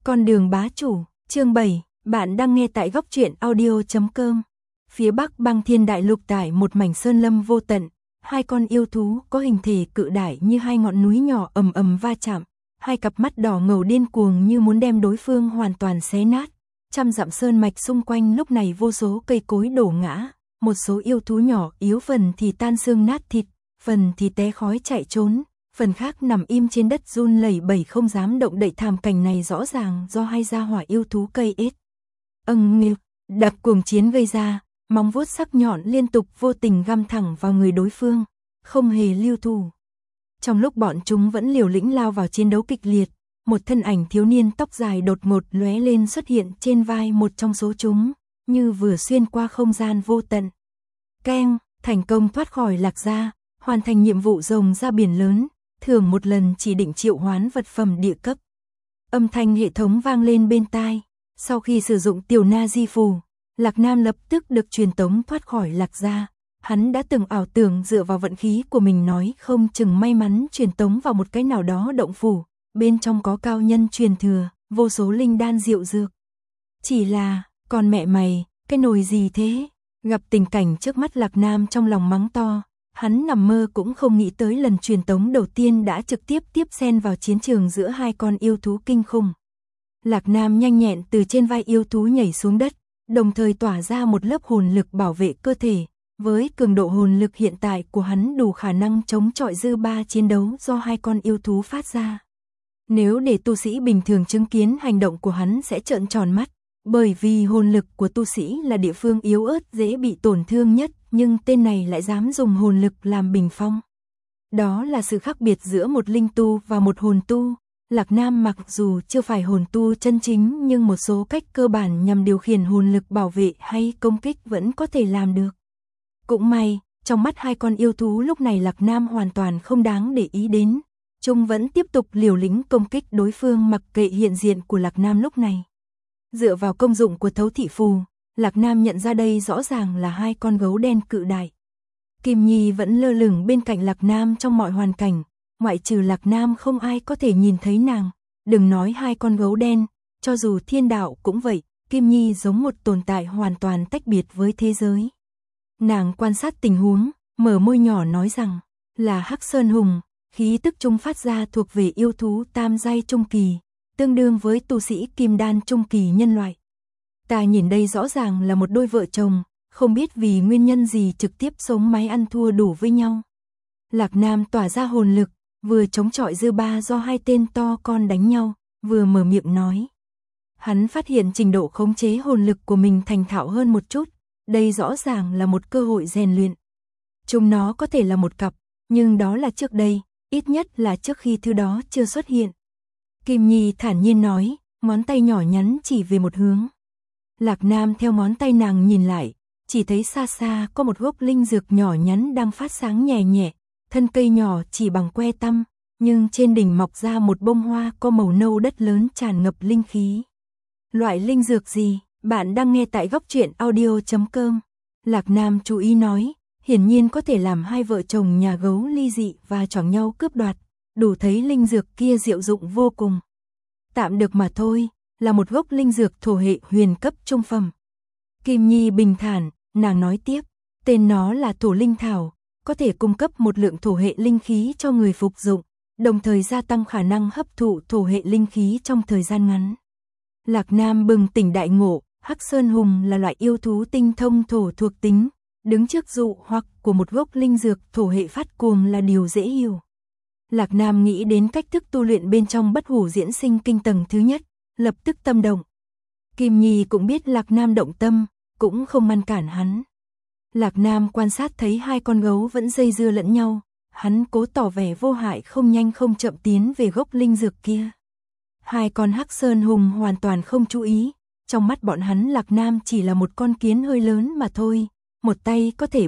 Con đường bá chủ, chương 7, bạn đang nghe tại góc truyện audio.com. Phía bắc băng thiên đại lục tại một mảnh sơn lâm vô tận, hai con yêu thú có hình thể cự đại như hai ngọn núi nhỏ ầm ầm va chạm, hai cặp mắt đỏ ngầu điên cuồng như muốn đem đối phương hoàn toàn xé nát. Trăm dặm sơn mạch xung quanh lúc này vô số cây cối đổ ngã, một số yêu thú nhỏ yếu phần thì tan xương nát thịt, phần thì té khói chạy trốn, phần khác nằm im trên đất run lẩy bẩy không dám động đậy. Thảm cảnh này rõ ràng do hai gia hỏa yêu thú cây ết nghêu đập cuồng chiến gây ra, móng vuốt sắc nhọn liên tục vô tình găm thẳng vào người đối phương, không hề lưu thủ. Trong lúc bọn chúng vẫn liều lĩnh lao vào chiến đấu kịch liệt, một thân ảnh thiếu niên tóc dài đột ngột lóe lên xuất hiện trên vai một trong số chúng, như vừa xuyên qua không gian vô tận. Keng, thành công thoát khỏi Lạc Gia, hoàn thành nhiệm vụ rồng ra biển lớn, thưởng một lần chỉ định triệu hoán vật phẩm địa cấp. Âm thanh hệ thống vang lên bên tai. Sau khi sử dụng tiểu na di phù, Lạc Nam lập tức được truyền tống thoát khỏi Lạc Gia. Hắn đã từng ảo tưởng dựa vào vận khí của mình nói không chừng may mắn truyền tống vào một cái nào đó động phủ, bên trong có cao nhân truyền thừa, vô số linh đan diệu dược. Chỉ là, còn mẹ mày, cái nồi gì thế? Gặp tình cảnh trước mắt Lạc Nam trong lòng mắng to. Hắn nằm mơ cũng không nghĩ tới lần truyền tống đầu tiên đã trực tiếp tiếp xen vào chiến trường giữa hai con yêu thú kinh khủng. Lạc Nam nhanh nhẹn từ trên vai yêu thú nhảy xuống đất, đồng thời tỏa ra một lớp hồn lực bảo vệ cơ thể. Với cường độ hồn lực hiện tại của hắn đủ khả năng chống chọi dư ba chiến đấu do hai con yêu thú phát ra. Nếu để tu sĩ bình thường chứng kiến hành động của hắn sẽ trợn tròn mắt, bởi vì hồn lực của tu sĩ là địa phương yếu ớt dễ bị tổn thương nhất, nhưng tên này lại dám dùng hồn lực làm bình phong. Đó là sự khác biệt giữa một linh tu và một hồn tu. Lạc Nam mặc dù chưa phải hồn tu chân chính nhưng một số cách cơ bản nhằm điều khiển hồn lực bảo vệ hay công kích vẫn có thể làm được. Cũng may, trong mắt hai con yêu thú lúc này Lạc Nam hoàn toàn không đáng để ý đến. Chúng vẫn tiếp tục liều lĩnh công kích đối phương mặc kệ hiện diện của Lạc Nam lúc này. Dựa vào công dụng của thấu thị phù, Lạc Nam nhận ra đây rõ ràng là hai con gấu đen cự đại. Kim Nhi vẫn lơ lửng bên cạnh Lạc Nam trong mọi hoàn cảnh, ngoại trừ Lạc Nam không ai có thể nhìn thấy nàng. Đừng nói hai con gấu đen, cho dù thiên đạo cũng vậy, Kim Nhi giống một tồn tại hoàn toàn tách biệt với thế giới. Nàng quan sát tình huống, mở môi nhỏ nói rằng, là Hắc Sơn Hùng, khí tức trung phát ra thuộc về yêu thú tam giai trung kỳ, tương đương với tu sĩ kim đan trung kỳ nhân loại. Ta nhìn đây rõ ràng là một đôi vợ chồng, không biết vì nguyên nhân gì trực tiếp sống mái ăn thua đủ với nhau. Lạc Nam tỏa ra hồn lực, vừa chống chọi dư ba do hai tên to con đánh nhau, vừa mở miệng nói. Hắn phát hiện trình độ khống chế hồn lực của mình thành thạo hơn một chút, đây rõ ràng là một cơ hội rèn luyện. Chúng nó có thể là một cặp, nhưng đó là trước đây, ít nhất là trước khi thứ đó chưa xuất hiện. Kim Nhi thản nhiên nói, ngón tay nhỏ nhắn chỉ về một hướng. Lạc Nam theo ngón tay nàng nhìn lại, chỉ thấy xa xa có một gốc linh dược nhỏ nhắn đang phát sáng nhẹ nhẹ, thân cây nhỏ chỉ bằng que tăm, nhưng trên đỉnh mọc ra một bông hoa có màu nâu đất lớn tràn ngập linh khí. Loại linh dược gì? Bạn đang nghe tại góc truyện audio.com. Lạc Nam chú ý nói, hiển nhiên có thể làm hai vợ chồng nhà gấu ly dị và choảng nhau cướp đoạt, đủ thấy linh dược kia diệu dụng vô cùng. Tạm được mà thôi, là một gốc linh dược thổ hệ huyền cấp trung phẩm. Kim Nhi bình thản, nàng nói tiếp, tên nó là thổ linh thảo, có thể cung cấp một lượng thổ hệ linh khí cho người phục dụng, đồng thời gia tăng khả năng hấp thụ thổ hệ linh khí trong thời gian ngắn. Lạc Nam bừng tỉnh đại ngộ, Hắc Sơn Hùng là loại yêu thú tinh thông thổ thuộc tính, đứng trước dụ hoặc của một gốc linh dược thổ hệ phát cuồng là điều dễ hiểu. Lạc Nam nghĩ đến cách thức tu luyện bên trong bất hủ diễn sinh kinh tầng thứ nhất, lập tức tâm động. Kim Nhi cũng biết Lạc Nam động tâm, cũng không ngăn cản hắn. Lạc Nam quan sát thấy hai con gấu vẫn dây dưa lẫn nhau, hắn cố tỏ vẻ vô hại không nhanh không chậm tiến về gốc linh dược kia. Hai con Hắc Sơn Hùng hoàn toàn không chú ý, trong mắt bọn hắn Lạc Nam chỉ là một con kiến hơi lớn mà thôi, một tay có thể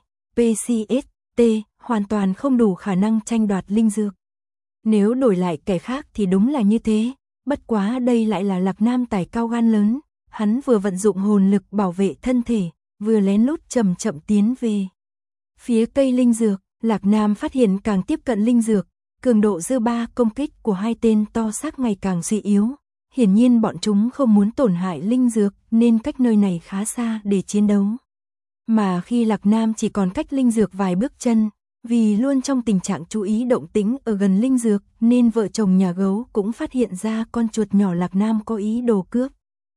PCST, hoàn toàn không đủ khả năng tranh đoạt linh dược. Nếu đổi lại kẻ khác thì đúng là như thế, bất quá đây lại là Lạc Nam tài cao gan lớn, hắn vừa vận dụng hồn lực bảo vệ thân thể, vừa lén lút chậm chậm tiến về phía cây linh dược. Lạc Nam phát hiện càng tiếp cận linh dược, cường độ dư ba công kích của hai tên to xác ngày càng suy yếu, Hiển nhiên bọn chúng không muốn tổn hại linh dược nên cách nơi này khá xa để chiến đấu. Mà khi Lạc Nam chỉ còn cách linh dược vài bước chân, vì luôn trong tình trạng chú ý động tĩnh ở gần linh dược nên vợ chồng nhà gấu cũng phát hiện ra con chuột nhỏ Lạc Nam có ý đồ cướp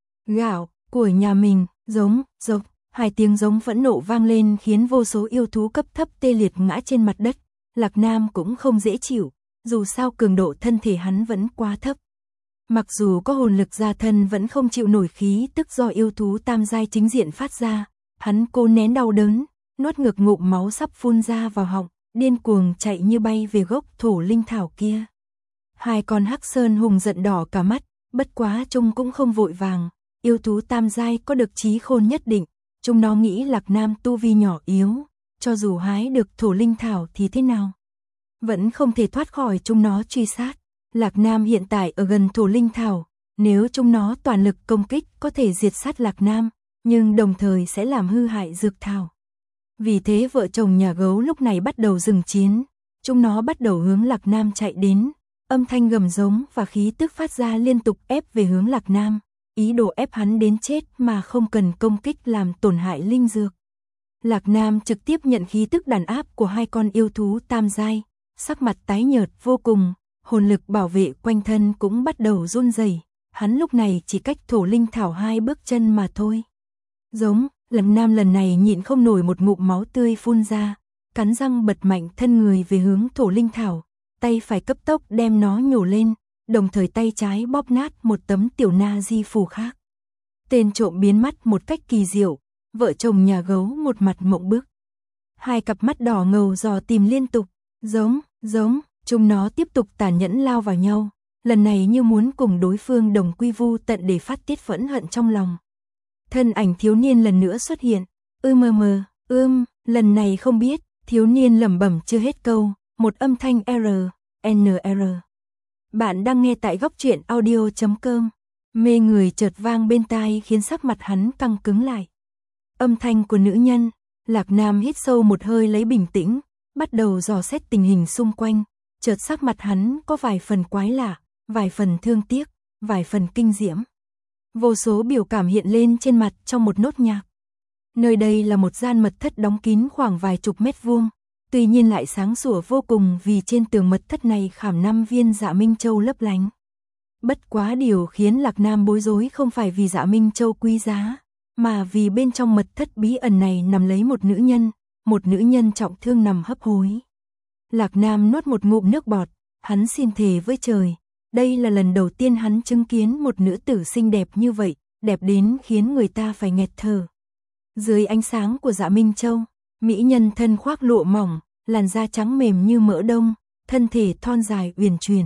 gạo của nhà mình. Giống, giống, hai tiếng giống phẫn nộ vang lên khiến vô số yêu thú cấp thấp tê liệt ngã trên mặt đất. Lạc Nam cũng không dễ chịu, dù sao cường độ thân thể hắn vẫn quá thấp. Mặc dù có hồn lực gia thân vẫn không chịu nổi khí tức do yêu thú tam giai chính diện phát ra, hắn cố nén đau đớn, nuốt ngược ngụm máu sắp phun ra vào họng, điên cuồng chạy như bay về gốc thổ linh thảo kia. Hai con hắc sơn hùng giận đỏ cả mắt, bất quá chúng cũng không vội vàng, yêu thú tam giai có được trí khôn nhất định, chúng nó nghĩ Lạc Nam tu vi nhỏ yếu, cho dù hái được thổ linh thảo thì thế nào, vẫn không thể thoát khỏi chúng nó truy sát. Lạc Nam hiện tại ở gần thổ linh thảo, nếu chúng nó toàn lực công kích có thể diệt sát Lạc Nam, nhưng đồng thời sẽ làm hư hại dược thảo. Vì thế vợ chồng nhà gấu lúc này bắt đầu dừng chiến, chúng nó bắt đầu hướng Lạc Nam chạy đến, âm thanh gầm giống và khí tức phát ra liên tục ép về hướng Lạc Nam, ý đồ ép hắn đến chết mà không cần công kích làm tổn hại linh dược. Lạc Nam trực tiếp nhận khí tức đàn áp của hai con yêu thú tam giai, sắc mặt tái nhợt vô cùng, hồn lực bảo vệ quanh thân cũng bắt đầu run rẩy. Hắn lúc này chỉ cách thổ linh thảo 2 bước chân mà thôi. Giống, Lạc Nam lần này nhịn không nổi một ngụm máu tươi phun ra, cắn răng bật mạnh thân người về hướng thổ linh thảo, tay phải cấp tốc đem nó nhổ lên, đồng thời tay trái bóp nát một tấm tiểu na di phù khác. Tên trộm biến mất một cách kỳ diệu, vợ chồng nhà gấu một mặt mộng bức. Hai cặp mắt đỏ ngầu dò tìm liên tục, giống, chúng nó tiếp tục tàn nhẫn lao vào nhau, lần này như muốn cùng đối phương đồng quy vu tận để phát tiết phẫn hận trong lòng. Thân ảnh thiếu niên lần nữa xuất hiện, lần này không biết, thiếu niên lẩm bẩm chưa hết câu, một âm thanh NR. Bạn đang nghe tại góc truyện audio.com, mê người chợt vang bên tai khiến sắc mặt hắn căng cứng lại. Âm thanh của nữ nhân, Lạc Nam hít sâu một hơi lấy bình tĩnh, bắt đầu dò xét tình hình xung quanh, chợt sắc mặt hắn có vài phần quái lạ, vài phần thương tiếc, vài phần kinh diễm. Vô số biểu cảm hiện lên trên mặt trong một nốt nhạc. Nơi đây là một gian mật thất đóng kín khoảng vài chục mét vuông, tuy nhiên lại sáng sủa vô cùng vì trên tường mật thất này khảm 5 viên Dạ Minh Châu lấp lánh. Bất quá điều khiến Lạc Nam bối rối không phải vì Dạ Minh Châu quý giá, mà vì bên trong mật thất bí ẩn này nằm lấy một nữ nhân trọng thương nằm hấp hối. Lạc Nam nuốt một ngụm nước bọt, hắn xin thề với trời, đây là lần đầu tiên hắn chứng kiến một nữ tử xinh đẹp như vậy, đẹp đến khiến người ta phải nghẹt thở. Dưới ánh sáng của Dạ Minh Châu, mỹ nhân thân khoác lụa mỏng, làn da trắng mềm như mỡ đông, thân thể thon dài uyển chuyển,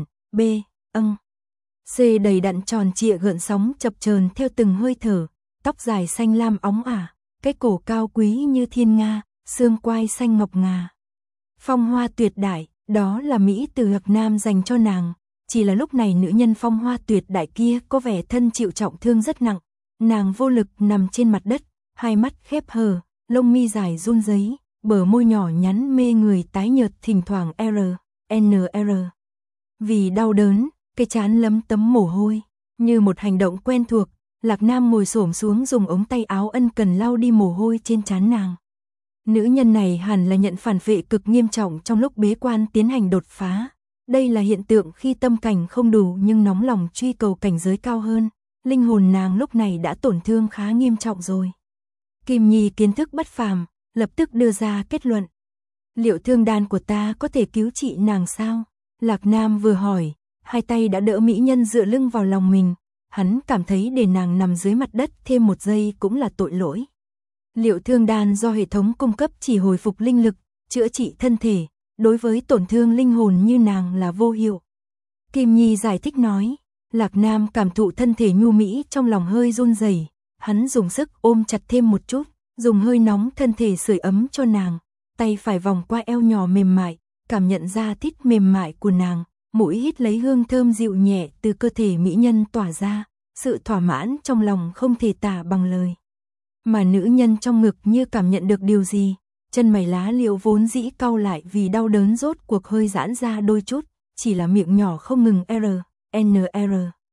C đầy đặn tròn trịa gợn sóng chập chờn theo từng hơi thở, tóc dài xanh lam óng ả, cái cổ cao quý như thiên nga, xương quai xanh ngọc ngà. Phong hoa tuyệt đại, đó là mỹ từ Lạc Nam dành cho nàng, chỉ là lúc này nữ nhân phong hoa tuyệt đại kia có vẻ thân chịu trọng thương rất nặng, nàng vô lực nằm trên mặt đất, hai mắt khép hờ, lông mi dài run rẩy, bờ môi nhỏ nhắn mê người tái nhợt thỉnh thoảng NR. Vì đau đớn, cái trán lấm tấm mồ hôi, như một hành động quen thuộc, Lạc Nam ngồi xổm xuống dùng ống tay áo ân cần lau đi mồ hôi trên trán nàng. Nữ nhân này hẳn là nhận phản phệ cực nghiêm trọng trong lúc bế quan tiến hành đột phá. Đây là hiện tượng khi tâm cảnh không đủ nhưng nóng lòng truy cầu cảnh giới cao hơn. Linh hồn nàng lúc này đã tổn thương khá nghiêm trọng rồi. Kim Nhi kiến thức bất phàm, lập tức đưa ra kết luận. Liệu thương đan của ta có thể cứu trị nàng sao? Lạc Nam vừa hỏi, hai tay đã đỡ mỹ nhân dựa lưng vào lòng mình. Hắn cảm thấy để nàng nằm dưới mặt đất thêm một giây cũng là tội lỗi. Liệu thương đan do hệ thống cung cấp chỉ hồi phục linh lực, chữa trị thân thể, đối với tổn thương linh hồn như nàng là vô hiệu. Kim Nhi giải thích nói, Lạc Nam cảm thụ thân thể nhu mỹ trong lòng hơi run rẩy, hắn dùng sức ôm chặt thêm một chút, dùng hơi nóng thân thể sưởi ấm cho nàng, tay phải vòng qua eo nhỏ mềm mại, cảm nhận ra thít mềm mại của nàng, mũi hít lấy hương thơm dịu nhẹ từ cơ thể mỹ nhân tỏa ra, sự thỏa mãn trong lòng không thể tả bằng lời. Mà nữ nhân trong ngực như cảm nhận được điều gì, chân mày lá liễu vốn dĩ cau lại vì đau đớn rốt cuộc hơi giãn ra đôi chút, chỉ là miệng nhỏ không ngừng NR.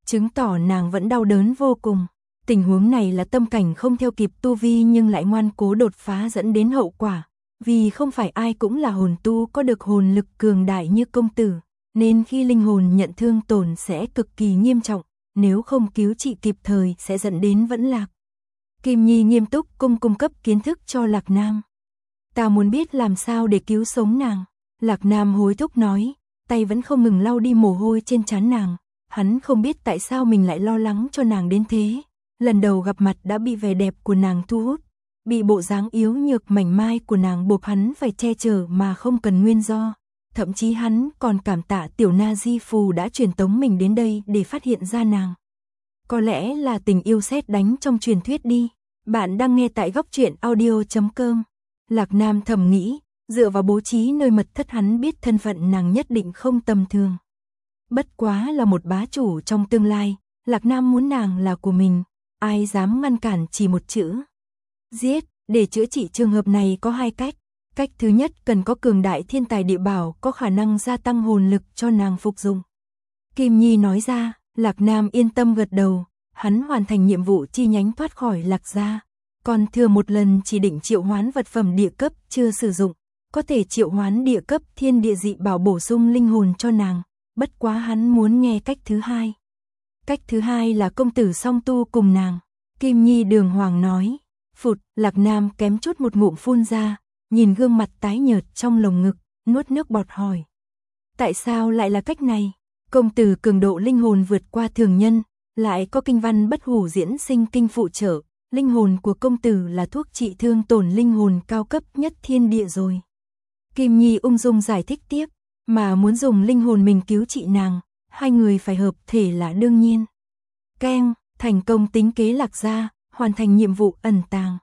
chứng tỏ nàng vẫn đau đớn vô cùng. Tình huống này là tâm cảnh không theo kịp tu vi nhưng lại ngoan cố đột phá dẫn đến hậu quả. Vì không phải ai cũng là hồn tu có được hồn lực cường đại như công tử, nên khi linh hồn nhận thương tổn sẽ cực kỳ nghiêm trọng, nếu không cứu trị kịp thời sẽ dẫn đến vẫn lạc. Kim Nhi nghiêm túc cung cấp kiến thức cho Lạc Nam. Ta muốn biết làm sao để cứu sống nàng. Lạc Nam hối thúc nói, tay vẫn không ngừng lau đi mồ hôi trên trán nàng. Hắn không biết tại sao mình lại lo lắng cho nàng đến thế. Lần đầu gặp mặt đã bị vẻ đẹp của nàng thu hút, bị bộ dáng yếu nhược mảnh mai của nàng buộc hắn phải che chở mà không cần nguyên do. Thậm chí hắn còn cảm tạ tiểu na di phù đã truyền tống mình đến đây để phát hiện ra nàng. Có lẽ là tình yêu sét đánh trong truyền thuyết đi. Bạn đang nghe tại góc truyện audio.com. Lạc Nam thầm nghĩ, dựa vào bố trí nơi mật thất hắn biết thân phận nàng nhất định không tầm thường. Bất quá là một bá chủ trong tương lai, Lạc Nam muốn nàng là của mình, ai dám ngăn cản chỉ một chữ. Giết, để chữa trị trường hợp này có hai cách. Cách thứ nhất cần có cường đại thiên tài địa bảo có khả năng gia tăng hồn lực cho nàng phục dụng. Kim Nhi nói ra, Lạc Nam yên tâm gật đầu, hắn hoàn thành nhiệm vụ chi nhánh thoát khỏi Lạc gia. Còn thừa một lần chỉ định triệu hoán vật phẩm địa cấp chưa sử dụng, có thể triệu hoán địa cấp thiên địa dị bảo bổ sung linh hồn cho nàng, bất quá hắn muốn nghe cách thứ hai. Cách thứ hai là công tử song tu cùng nàng. Kim Nhi đường hoàng nói, phụt, Lạc Nam kém chút một ngụm phun ra, nhìn gương mặt tái nhợt trong lồng ngực, nuốt nước bọt hỏi. Tại sao lại là cách này? Công tử cường độ linh hồn vượt qua thường nhân, lại có kinh văn bất hủ diễn sinh kinh phụ trợ, linh hồn của công tử là thuốc trị thương tổn linh hồn cao cấp nhất thiên địa rồi. Kim Nhi ung dung giải thích tiếp, mà muốn dùng linh hồn mình cứu trị nàng, hai người phải hợp thể là đương nhiên. Keng, thành công tính kế Lạc gia, hoàn thành nhiệm vụ ẩn tàng.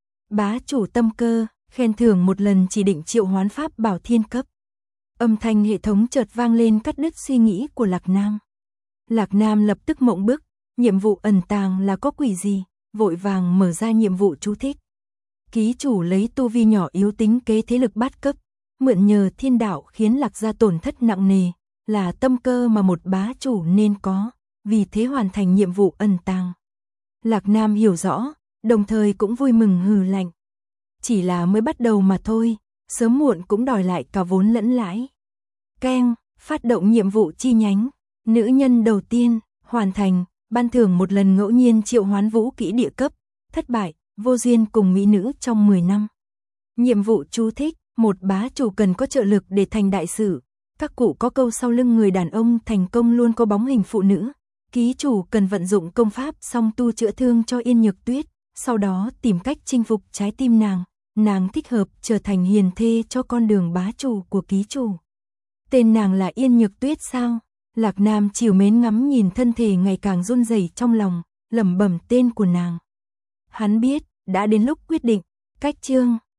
Bá chủ tâm cơ, khen thưởng một lần chỉ định triệu hoán pháp bảo thiên cấp. Âm thanh hệ thống chợt vang lên cắt đứt suy nghĩ của Lạc Nam. Lạc Nam lập tức mộng bức, nhiệm vụ ẩn tàng là có quỷ gì, vội vàng mở ra nhiệm vụ chú thích. Ký chủ lấy tu vi nhỏ yếu tính kế thế lực bát cấp, mượn nhờ thiên đạo khiến Lạc gia tổn thất nặng nề, là tâm cơ mà một bá chủ nên có, vì thế hoàn thành nhiệm vụ ẩn tàng. Lạc Nam hiểu rõ, đồng thời cũng vui mừng hừ lạnh. Chỉ là mới bắt đầu mà thôi, sớm muộn cũng đòi lại cả vốn lẫn lãi. Keng, phát động nhiệm vụ chi nhánh, nữ nhân đầu tiên, hoàn thành, ban thưởng một lần ngẫu nhiên triệu hoán vũ kỹ địa cấp, thất bại, vô duyên cùng mỹ nữ trong 10 năm. Nhiệm vụ chú thích, một bá chủ cần có trợ lực để thành đại sự. Các cụ có câu sau lưng người đàn ông thành công luôn có bóng hình phụ nữ. Ký chủ cần vận dụng công pháp song tu chữa thương cho Yên Nhược Tuyết, sau đó tìm cách chinh phục trái tim nàng thích hợp trở thành hiền thê cho con đường bá chủ của ký chủ. Tên nàng là Yên Nhược Tuyết sao? Lạc Nam trìu mến ngắm nhìn thân thể ngày càng run rẩy trong lòng, lẩm bẩm tên của nàng. Hắn biết, đã đến lúc quyết định, cách chương.